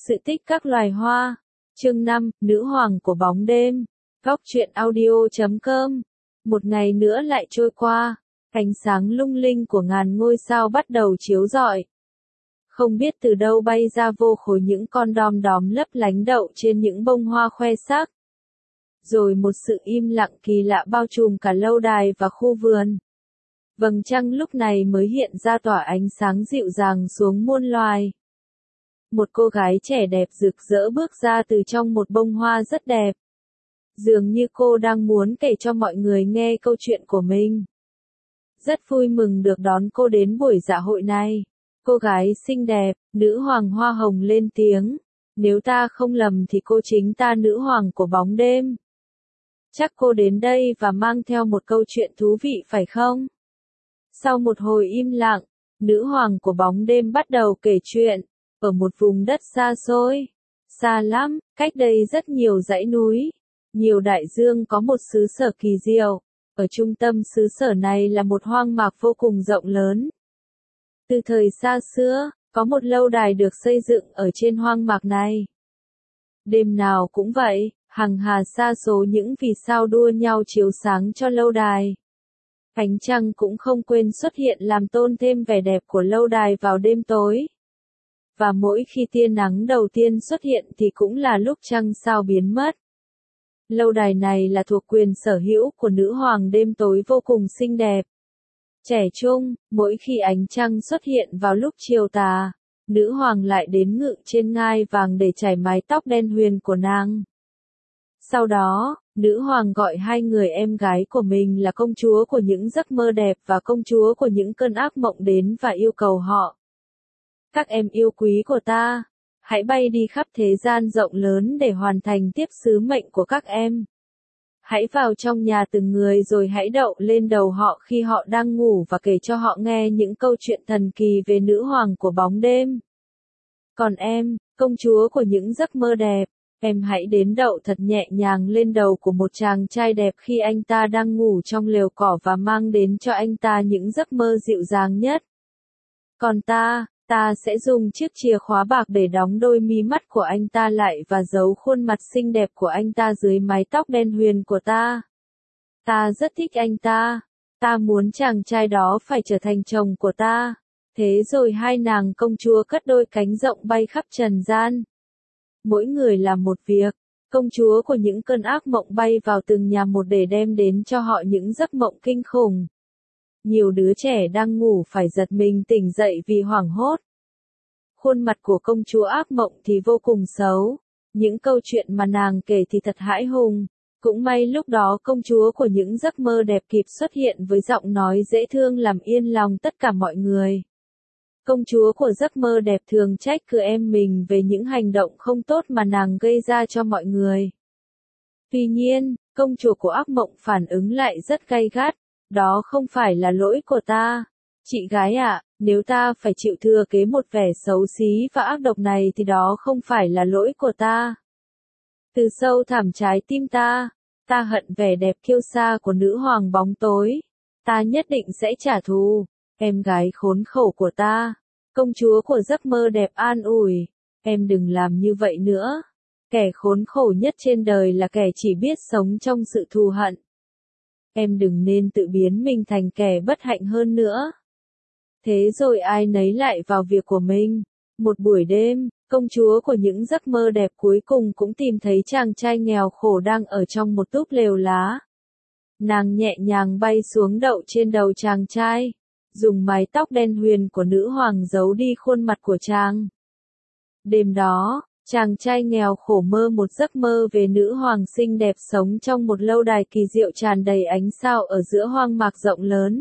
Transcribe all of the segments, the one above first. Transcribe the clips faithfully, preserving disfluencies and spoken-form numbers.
Sự tích các loài hoa. Chương năm, Nữ hoàng của bóng đêm. Góc truyện audio chấm com. Một ngày nữa lại trôi qua, ánh sáng lung linh của ngàn ngôi sao bắt đầu chiếu rọi. Không biết từ đâu bay ra vô khối những con đom đóm lấp lánh đậu trên những bông hoa khoe sắc. Rồi một sự im lặng kỳ lạ bao trùm cả lâu đài và khu vườn. Vầng trăng lúc này mới hiện ra tỏa ánh sáng dịu dàng xuống muôn loài. Một cô gái trẻ đẹp rực rỡ bước ra từ trong một bông hoa rất đẹp. Dường như cô đang muốn kể cho mọi người nghe câu chuyện của mình. Rất vui mừng được đón cô đến buổi dạ hội này. Cô gái xinh đẹp, nữ hoàng hoa hồng lên tiếng. Nếu ta không lầm thì cô chính ta nữ hoàng của bóng đêm. Chắc cô đến đây và mang theo một câu chuyện thú vị phải không? Sau một hồi im lặng, nữ hoàng của bóng đêm bắt đầu kể chuyện. Ở một vùng đất xa xôi, xa lắm, cách đây rất nhiều dãy núi, nhiều đại dương có một xứ sở kỳ diệu. Ở trung tâm xứ sở này là một hoang mạc vô cùng rộng lớn. Từ thời xa xưa, có một lâu đài được xây dựng ở trên hoang mạc này. Đêm nào cũng vậy, hằng hà sa số những vì sao đua nhau chiếu sáng cho lâu đài. Ánh trăng cũng không quên xuất hiện làm tôn thêm vẻ đẹp của lâu đài vào đêm tối. Và mỗi khi tia nắng đầu tiên xuất hiện thì cũng là lúc trăng sao biến mất. Lâu đài này là thuộc quyền sở hữu của nữ hoàng đêm tối vô cùng xinh đẹp. Trẻ trung, mỗi khi ánh trăng xuất hiện vào lúc chiều tà, nữ hoàng lại đến ngự trên ngai vàng để chải mái tóc đen huyền của nàng. Sau đó, nữ hoàng gọi hai người em gái của mình là công chúa của những giấc mơ đẹp và công chúa của những cơn ác mộng đến và yêu cầu họ. Các em yêu quý của ta, hãy bay đi khắp thế gian rộng lớn để hoàn thành tiếp sứ mệnh của các em. Hãy vào trong nhà từng người rồi hãy đậu lên đầu họ khi họ đang ngủ và kể cho họ nghe những câu chuyện thần kỳ về nữ hoàng của bóng đêm. Còn em, công chúa của những giấc mơ đẹp, em hãy đến đậu thật nhẹ nhàng lên đầu của một chàng trai đẹp khi anh ta đang ngủ trong lều cỏ và mang đến cho anh ta những giấc mơ dịu dàng nhất. Còn ta, ta sẽ dùng chiếc chìa khóa bạc để đóng đôi mí mắt của anh ta lại và giấu khuôn mặt xinh đẹp của anh ta dưới mái tóc đen huyền của ta. Ta rất thích anh ta. Ta muốn chàng trai đó phải trở thành chồng của ta. Thế rồi hai nàng công chúa cất đôi cánh rộng bay khắp trần gian. Mỗi người làm một việc. Công chúa của những cơn ác mộng bay vào từng nhà một để đem đến cho họ những giấc mộng kinh khủng. Nhiều đứa trẻ đang ngủ phải giật mình tỉnh dậy vì hoảng hốt. Khuôn mặt của công chúa ác mộng thì vô cùng xấu. Những câu chuyện mà nàng kể thì thật hãi hùng. Cũng may lúc đó công chúa của những giấc mơ đẹp kịp xuất hiện với giọng nói dễ thương làm yên lòng tất cả mọi người. Công chúa của giấc mơ đẹp thường trách cứ em mình về những hành động không tốt mà nàng gây ra cho mọi người. Tuy nhiên, công chúa của ác mộng phản ứng lại rất gay gắt. Đó không phải là lỗi của ta. Chị gái ạ, nếu ta phải chịu thừa kế một vẻ xấu xí và ác độc này thì đó không phải là lỗi của ta. Từ sâu thẳm trái tim ta, ta hận vẻ đẹp kiêu sa của nữ hoàng bóng tối. Ta nhất định sẽ trả thù. Em gái khốn khổ của ta, công chúa của giấc mơ đẹp an ủi. Em đừng làm như vậy nữa. Kẻ khốn khổ nhất trên đời là kẻ chỉ biết sống trong sự thù hận. Em đừng nên tự biến mình thành kẻ bất hạnh hơn nữa. Thế rồi ai nấy lại vào việc của mình. Một buổi đêm, công chúa của những giấc mơ đẹp cuối cùng cũng tìm thấy chàng trai nghèo khổ đang ở trong một túp lều lá. Nàng nhẹ nhàng bay xuống đậu trên đầu chàng trai, dùng mái tóc đen huyền của nữ hoàng giấu đi khuôn mặt của chàng. Đêm đó, chàng trai nghèo khổ mơ một giấc mơ về nữ hoàng xinh đẹp sống trong một lâu đài kỳ diệu tràn đầy ánh sao ở giữa hoang mạc rộng lớn.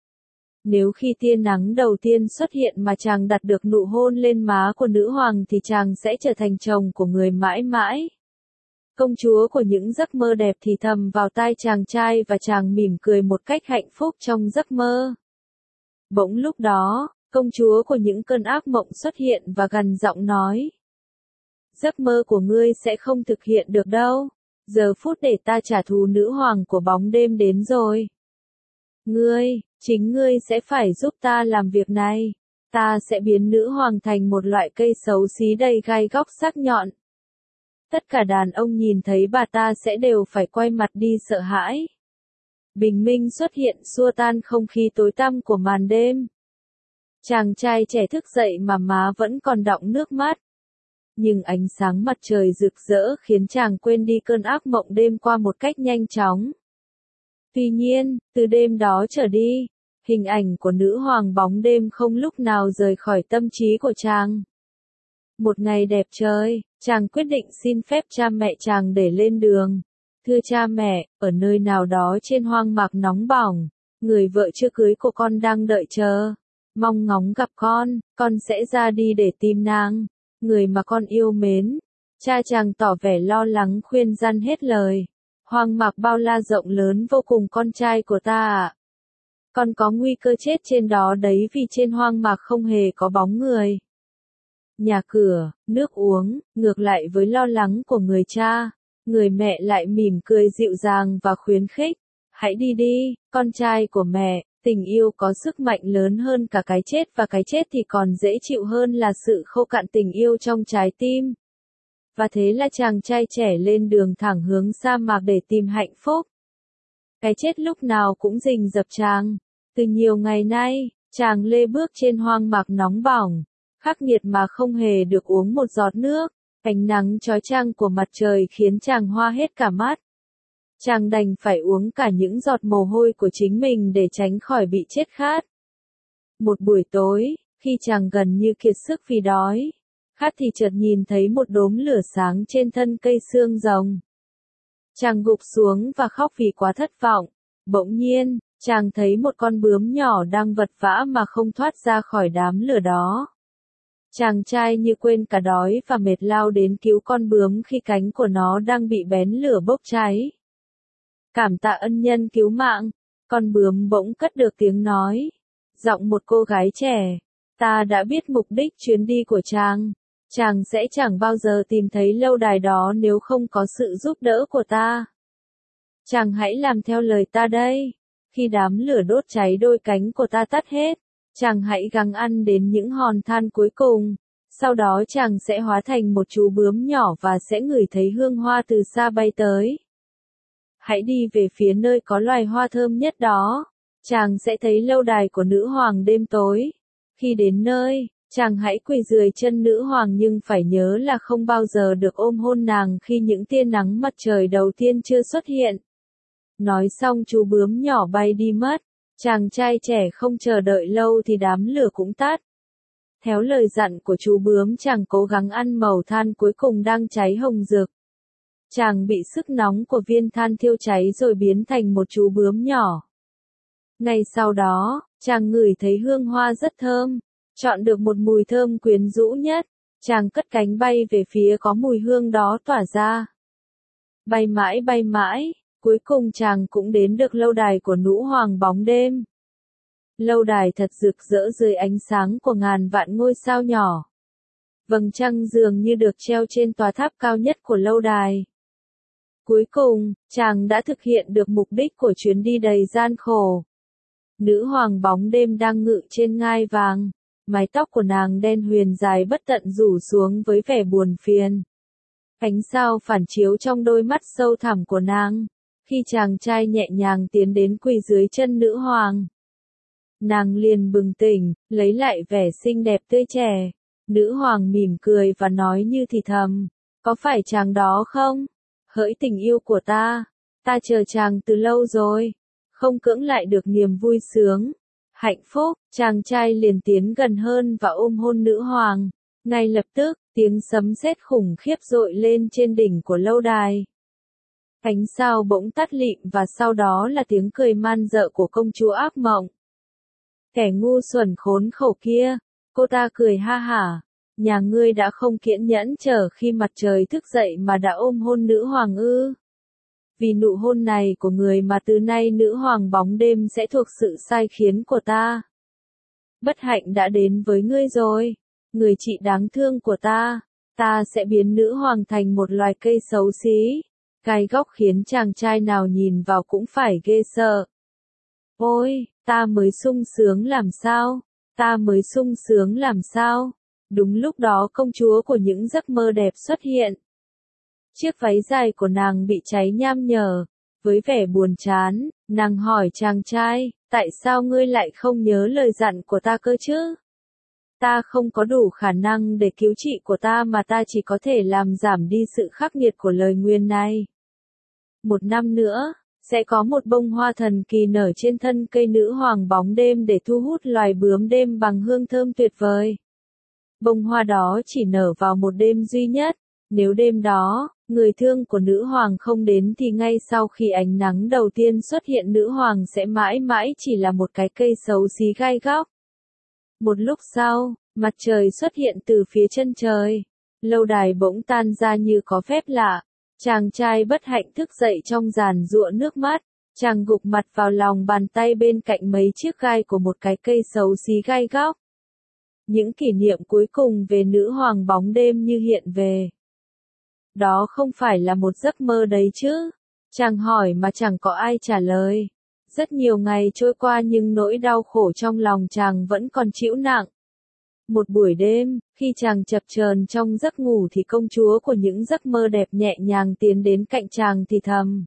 Nếu khi tia nắng đầu tiên xuất hiện mà chàng đặt được nụ hôn lên má của nữ hoàng thì chàng sẽ trở thành chồng của người mãi mãi. Công chúa của những giấc mơ đẹp thì thầm vào tai chàng trai và chàng mỉm cười một cách hạnh phúc trong giấc mơ. Bỗng lúc đó, công chúa của những cơn ác mộng xuất hiện và gằn giọng nói. Giấc mơ của ngươi sẽ không thực hiện được đâu. Giờ phút để ta trả thù nữ hoàng của bóng đêm đến rồi. Ngươi, chính ngươi sẽ phải giúp ta làm việc này. Ta sẽ biến nữ hoàng thành một loại cây xấu xí đầy gai góc sắc nhọn. Tất cả đàn ông nhìn thấy bà ta sẽ đều phải quay mặt đi sợ hãi. Bình minh xuất hiện xua tan không khí tối tăm của màn đêm. Chàng trai trẻ thức dậy mà má vẫn còn đọng nước mắt. Nhưng ánh sáng mặt trời rực rỡ khiến chàng quên đi cơn ác mộng đêm qua một cách nhanh chóng. Tuy nhiên, từ đêm đó trở đi, hình ảnh của nữ hoàng bóng đêm không lúc nào rời khỏi tâm trí của chàng. Một ngày đẹp trời, chàng quyết định xin phép cha mẹ chàng để lên đường. Thưa cha mẹ, ở nơi nào đó trên hoang mạc nóng bỏng, người vợ chưa cưới của con đang đợi chờ. Mong ngóng gặp con, con sẽ ra đi để tìm nàng, người mà con yêu mến. Cha chàng tỏ vẻ lo lắng khuyên răn hết lời. Hoang mạc bao la rộng lớn vô cùng con trai của ta ạ. Con có nguy cơ chết trên đó đấy vì trên hoang mạc không hề có bóng người. Nhà cửa, nước uống, ngược lại với lo lắng của người cha, người mẹ lại mỉm cười dịu dàng và khuyến khích. Hãy đi đi, con trai của mẹ, tình yêu có sức mạnh lớn hơn cả cái chết và cái chết thì còn dễ chịu hơn là sự khô cạn tình yêu trong trái tim. Và thế là chàng trai trẻ lên đường thẳng hướng sa mạc để tìm hạnh phúc. Cái chết lúc nào cũng rình rập chàng. Từ nhiều ngày nay, chàng lê bước trên hoang mạc nóng bỏng, khắc nghiệt mà không hề được uống một giọt nước. Ánh nắng chói chang của mặt trời khiến chàng hoa hết cả mắt. Chàng đành phải uống cả những giọt mồ hôi của chính mình để tránh khỏi bị chết khát. Một buổi tối, khi chàng gần như kiệt sức vì đói, khát thì chợt nhìn thấy một đốm lửa sáng trên thân cây xương rồng. Chàng gục xuống và khóc vì quá thất vọng. Bỗng nhiên, chàng thấy một con bướm nhỏ đang vật vã mà không thoát ra khỏi đám lửa đó. Chàng trai như quên cả đói và mệt lao đến cứu con bướm khi cánh của nó đang bị bén lửa bốc cháy. Cảm tạ ân nhân cứu mạng, con bướm bỗng cất được tiếng nói. Giọng một cô gái trẻ, ta đã biết mục đích chuyến đi của chàng. Chàng sẽ chẳng bao giờ tìm thấy lâu đài đó nếu không có sự giúp đỡ của ta. Chàng hãy làm theo lời ta đây. Khi đám lửa đốt cháy đôi cánh của ta tắt hết, chàng hãy gắng ăn đến những hòn than cuối cùng. Sau đó chàng sẽ hóa thành một chú bướm nhỏ và sẽ ngửi thấy hương hoa từ xa bay tới. Hãy đi về phía nơi có loài hoa thơm nhất đó. Chàng sẽ thấy lâu đài của nữ hoàng đêm tối. Khi đến nơi, chàng hãy quỳ dưới chân nữ hoàng nhưng phải nhớ là không bao giờ được ôm hôn nàng khi những tia nắng mặt trời đầu tiên chưa xuất hiện. Nói xong chú bướm nhỏ bay đi mất. Chàng trai trẻ không chờ đợi lâu thì đám lửa cũng tắt. Theo lời dặn của chú bướm, chàng cố gắng ăn mẩu than cuối cùng đang cháy hồng rực. Chàng bị sức nóng của viên than thiêu cháy rồi biến thành một chú bướm nhỏ. Ngay sau đó, chàng ngửi thấy hương hoa rất thơm, chọn được một mùi thơm quyến rũ nhất, chàng cất cánh bay về phía có mùi hương đó tỏa ra. Bay mãi bay mãi, cuối cùng chàng cũng đến được lâu đài của nữ hoàng bóng đêm. Lâu đài thật rực rỡ dưới ánh sáng của ngàn vạn ngôi sao nhỏ. Vầng trăng dường như được treo trên tòa tháp cao nhất của lâu đài. Cuối cùng, chàng đã thực hiện được mục đích của chuyến đi đầy gian khổ. Nữ hoàng bóng đêm đang ngự trên ngai vàng, mái tóc của nàng đen huyền dài bất tận rủ xuống với vẻ buồn phiền. Ánh sao phản chiếu trong đôi mắt sâu thẳm của nàng, khi chàng trai nhẹ nhàng tiến đến quỳ dưới chân nữ hoàng. Nàng liền bừng tỉnh, lấy lại vẻ xinh đẹp tươi trẻ. Nữ hoàng mỉm cười và nói như thì thầm, có phải chàng đó không? Hỡi tình yêu của ta, ta chờ chàng từ lâu rồi, không cưỡng lại được niềm vui sướng, hạnh phúc. Chàng trai liền tiến gần hơn và ôm hôn nữ hoàng. Ngay lập tức, tiếng sấm sét khủng khiếp dội lên trên đỉnh của lâu đài. Ánh sao bỗng tắt lịm và sau đó là tiếng cười man dợ của công chúa ác mộng. Kẻ ngu xuẩn khốn khổ kia, cô ta cười ha hả. Nhà ngươi đã không kiên nhẫn chờ khi mặt trời thức dậy mà đã ôm hôn nữ hoàng ư? Vì nụ hôn này của người mà từ nay nữ hoàng bóng đêm sẽ thuộc sự sai khiến của ta. Bất hạnh đã đến với ngươi rồi, người chị đáng thương của ta. Ta sẽ biến nữ hoàng thành một loài cây xấu xí, gai góc khiến chàng trai nào nhìn vào cũng phải ghê sợ. Ôi, ta mới sung sướng làm sao? ta mới sung sướng làm sao. Đúng lúc đó công chúa của những giấc mơ đẹp xuất hiện. Chiếc váy dài của nàng bị cháy nham nhở. Với vẻ buồn chán, nàng hỏi chàng trai, tại sao ngươi lại không nhớ lời dặn của ta cơ chứ? Ta không có đủ khả năng để cứu chị của ta mà ta chỉ có thể làm giảm đi sự khắc nghiệt của lời nguyền này. Một năm nữa, sẽ có một bông hoa thần kỳ nở trên thân cây nữ hoàng bóng đêm để thu hút loài bướm đêm bằng hương thơm tuyệt vời. Bông hoa đó chỉ nở vào một đêm duy nhất. Nếu đêm đó, người thương của nữ hoàng không đến thì ngay sau khi ánh nắng đầu tiên xuất hiện nữ hoàng sẽ mãi mãi chỉ là một cái cây xấu xí gai góc. Một lúc sau, mặt trời xuất hiện từ phía chân trời. Lâu đài bỗng tan ra như có phép lạ. Chàng trai bất hạnh thức dậy trong giàn giụa nước mắt. Chàng gục mặt vào lòng bàn tay bên cạnh mấy chiếc gai của một cái cây xấu xí gai góc. Những kỷ niệm cuối cùng về nữ hoàng bóng đêm như hiện về. Đó không phải là một giấc mơ đấy chứ? Chàng hỏi mà chẳng có ai trả lời. Rất nhiều ngày trôi qua nhưng nỗi đau khổ trong lòng chàng vẫn còn trĩu nặng. Một buổi đêm, khi chàng chập chờn trong giấc ngủ thì công chúa của những giấc mơ đẹp nhẹ nhàng tiến đến cạnh chàng thì thầm.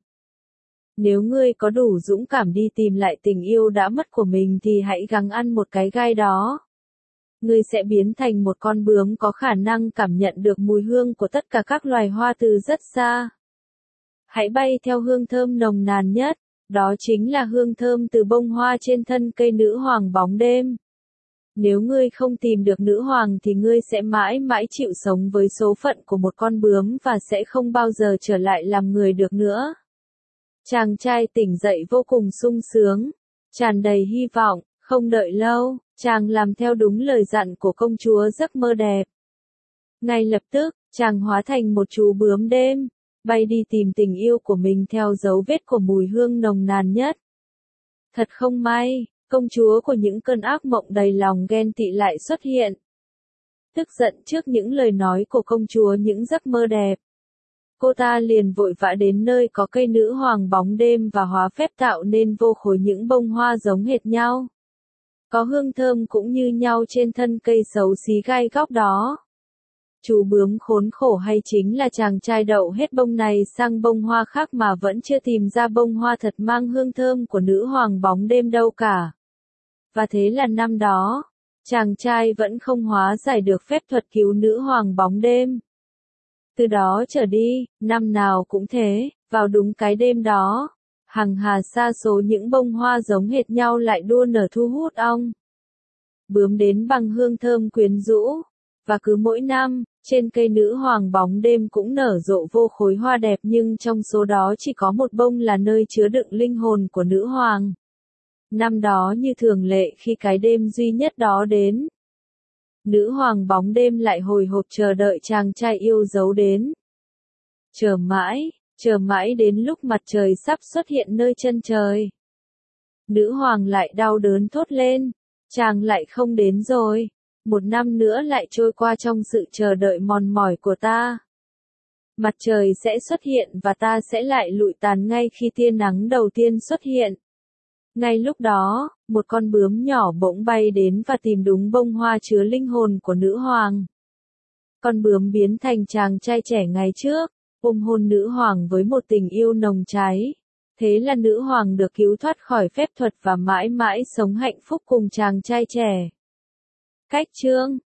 Nếu ngươi có đủ dũng cảm đi tìm lại tình yêu đã mất của mình thì hãy gắng ăn một cái gai đó. Ngươi sẽ biến thành một con bướm có khả năng cảm nhận được mùi hương của tất cả các loài hoa từ rất xa. Hãy bay theo hương thơm nồng nàn nhất, đó chính là hương thơm từ bông hoa trên thân cây nữ hoàng bóng đêm. Nếu ngươi không tìm được nữ hoàng thì ngươi sẽ mãi mãi chịu sống với số phận của một con bướm và sẽ không bao giờ trở lại làm người được nữa. Chàng trai tỉnh dậy vô cùng sung sướng, tràn đầy hy vọng, không đợi lâu, chàng làm theo đúng lời dặn của công chúa giấc mơ đẹp. Ngay lập tức, chàng hóa thành một chú bướm đêm, bay đi tìm tình yêu của mình theo dấu vết của mùi hương nồng nàn nhất. Thật không may, công chúa của những cơn ác mộng đầy lòng ghen tị lại xuất hiện. Tức giận trước những lời nói của công chúa những giấc mơ đẹp. Cô ta liền vội vã đến nơi có cây nữ hoàng bóng đêm và hóa phép tạo nên vô khối những bông hoa giống hệt nhau. Có hương thơm cũng như nhau trên thân cây xấu xí gai góc đó. Chú bướm khốn khổ hay chính là chàng trai đậu hết bông này sang bông hoa khác mà vẫn chưa tìm ra bông hoa thật mang hương thơm của nữ hoàng bóng đêm đâu cả. Và thế là năm đó, chàng trai vẫn không hóa giải được phép thuật cứu nữ hoàng bóng đêm. Từ đó trở đi, năm nào cũng thế, vào đúng cái đêm đó, hằng hà sa số những bông hoa giống hệt nhau lại đua nở thu hút ong bướm đến bằng hương thơm quyến rũ. Và cứ mỗi năm, trên cây nữ hoàng bóng đêm cũng nở rộ vô khối hoa đẹp nhưng trong số đó chỉ có một bông là nơi chứa đựng linh hồn của nữ hoàng. Năm đó như thường lệ khi cái đêm duy nhất đó đến, nữ hoàng bóng đêm lại hồi hộp chờ đợi chàng trai yêu dấu đến. Chờ mãi, chờ mãi đến lúc mặt trời sắp xuất hiện nơi chân trời. Nữ hoàng lại đau đớn thốt lên, chàng lại không đến rồi. Một năm nữa lại trôi qua trong sự chờ đợi mòn mỏi của ta. Mặt trời sẽ xuất hiện và ta sẽ lại lụi tàn ngay khi tia nắng đầu tiên xuất hiện. Ngay lúc đó, một con bướm nhỏ bỗng bay đến và tìm đúng bông hoa chứa linh hồn của nữ hoàng. Con bướm biến thành chàng trai trẻ ngày trước, ôm hôn nữ hoàng với một tình yêu nồng cháy. Thế là nữ hoàng được cứu thoát khỏi phép thuật và mãi mãi sống hạnh phúc cùng chàng trai trẻ. Cách chương